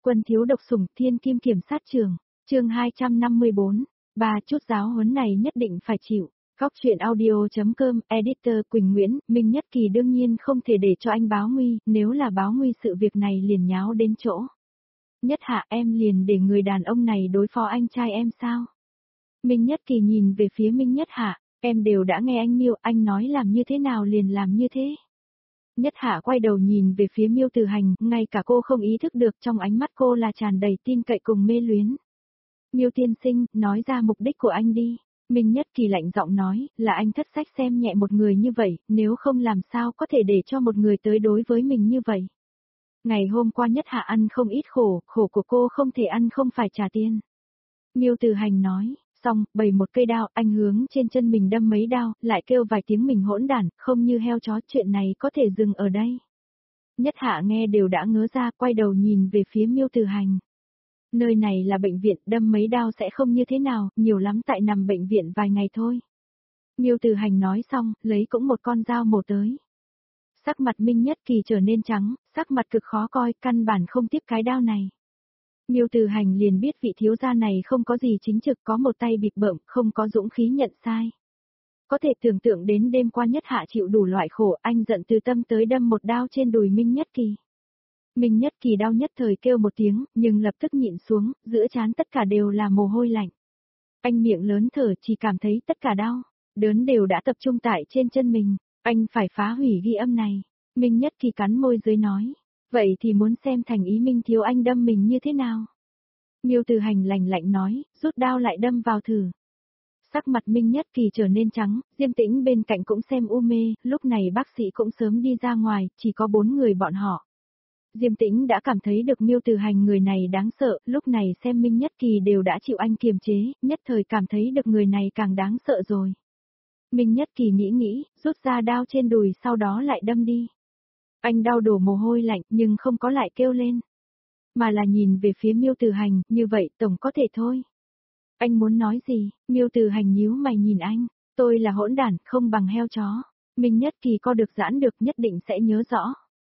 Quân thiếu độc sủng thiên kim kiểm sát trường, chương 254, chút giáo huấn này nhất định phải chịu. Góc truyện audio.com, editor Quỳnh Nguyễn, Minh Nhất Kỳ đương nhiên không thể để cho anh báo nguy, nếu là báo nguy sự việc này liền nháo đến chỗ. Nhất Hạ, em liền để người đàn ông này đối phó anh trai em sao? Minh Nhất Kỳ nhìn về phía Minh Nhất Hạ, em đều đã nghe anh Miêu, anh nói làm như thế nào liền làm như thế. Nhất Hạ quay đầu nhìn về phía Miêu Từ Hành, ngay cả cô không ý thức được trong ánh mắt cô là tràn đầy tin cậy cùng mê luyến. Miêu tiên sinh, nói ra mục đích của anh đi. Minh Nhất Kỳ lạnh giọng nói, là anh thất sách xem nhẹ một người như vậy, nếu không làm sao có thể để cho một người tới đối với mình như vậy. Ngày hôm qua Nhất Hạ ăn không ít khổ, khổ của cô không thể ăn không phải trả tiền. Miêu Từ Hành nói, xong, bày một cây đao, anh hướng trên chân mình đâm mấy đao, lại kêu vài tiếng mình hỗn đản, không như heo chó, chuyện này có thể dừng ở đây. Nhất Hạ nghe đều đã ngớ ra, quay đầu nhìn về phía Miêu Từ Hành. Nơi này là bệnh viện, đâm mấy đao sẽ không như thế nào, nhiều lắm tại nằm bệnh viện vài ngày thôi. Miêu Từ Hành nói xong, lấy cũng một con dao mổ tới. Sắc mặt Minh Nhất Kỳ trở nên trắng, sắc mặt cực khó coi, căn bản không tiếp cái đao này. Miêu Từ Hành liền biết vị thiếu gia này không có gì chính trực, có một tay bịp bợm, không có dũng khí nhận sai. Có thể tưởng tượng đến đêm qua Nhất Hạ chịu đủ loại khổ, anh giận từ tâm tới đâm một đao trên đùi Minh Nhất Kỳ. Minh Nhất Kỳ đau nhất thời kêu một tiếng, nhưng lập tức nhịn xuống, giữa trán tất cả đều là mồ hôi lạnh. Anh miệng lớn thở, chỉ cảm thấy tất cả đau, đớn đều đã tập trung tại trên chân mình, anh phải phá hủy ghi âm này. Minh Nhất Kỳ cắn môi dưới nói, vậy thì muốn xem thành ý Minh thiếu anh đâm mình như thế nào. Miêu Từ Hành lạnh lạnh nói, rút đao lại đâm vào thử. Sắc mặt Minh Nhất Kỳ trở nên trắng, Diêm Tĩnh bên cạnh cũng xem u mê, lúc này bác sĩ cũng sớm đi ra ngoài, chỉ có 4 người bọn họ. Diêm Tĩnh đã cảm thấy được Miêu Từ Hành người này đáng sợ, lúc này xem Minh Nhất Kỳ đều đã chịu anh kiềm chế, nhất thời cảm thấy được người này càng đáng sợ rồi. Minh Nhất Kỳ nghĩ, rút ra đao trên đùi sau đó lại đâm đi. Anh đau đổ mồ hôi lạnh nhưng không có lại kêu lên. Mà là nhìn về phía Miêu Từ Hành, như vậy tổng có thể thôi. Anh muốn nói gì? Miêu Từ Hành nhíu mày nhìn anh, tôi là hỗn đản, không bằng heo chó. Minh Nhất Kỳ co được giãn được nhất định sẽ nhớ rõ.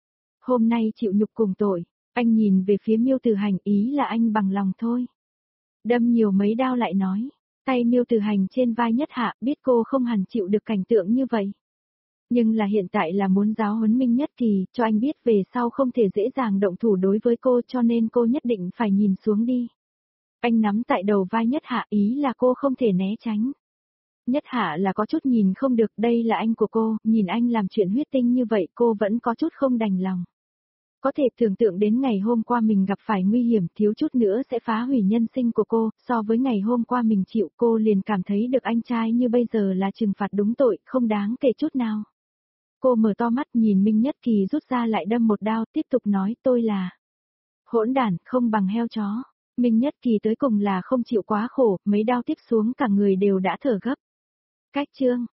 Hôm nay chịu nhục cùng tội, anh nhìn về phía Miêu Từ Hành ý là anh bằng lòng thôi. Đâm nhiều mấy đao lại nói, tay Miêu Từ Hành trên vai Nhất Hạ biết cô không hẳn chịu được cảnh tượng như vậy. Nhưng là hiện tại là muốn giáo huấn Minh Nhất Kỳ, cho anh biết về sau không thể dễ dàng động thủ đối với cô cho nên cô nhất định phải nhìn xuống đi. Anh nắm tại đầu vai Nhất Hạ ý là cô không thể né tránh. Nhất Hạ là có chút nhìn không được, đây là anh của cô, nhìn anh làm chuyện huyết tinh như vậy cô vẫn có chút không đành lòng. Có thể tưởng tượng đến ngày hôm qua mình gặp phải nguy hiểm thiếu chút nữa sẽ phá hủy nhân sinh của cô, so với ngày hôm qua mình chịu cô liền cảm thấy được anh trai như bây giờ là trừng phạt đúng tội, không đáng kể chút nào. Cô mở to mắt nhìn Minh Nhất Kỳ rút ra lại đâm một đao, tiếp tục nói tôi là hỗn đản, không bằng heo chó. Minh Nhất Kỳ tới cùng là không chịu quá khổ, mấy đao tiếp xuống cả người đều đã thở gấp. Cách chương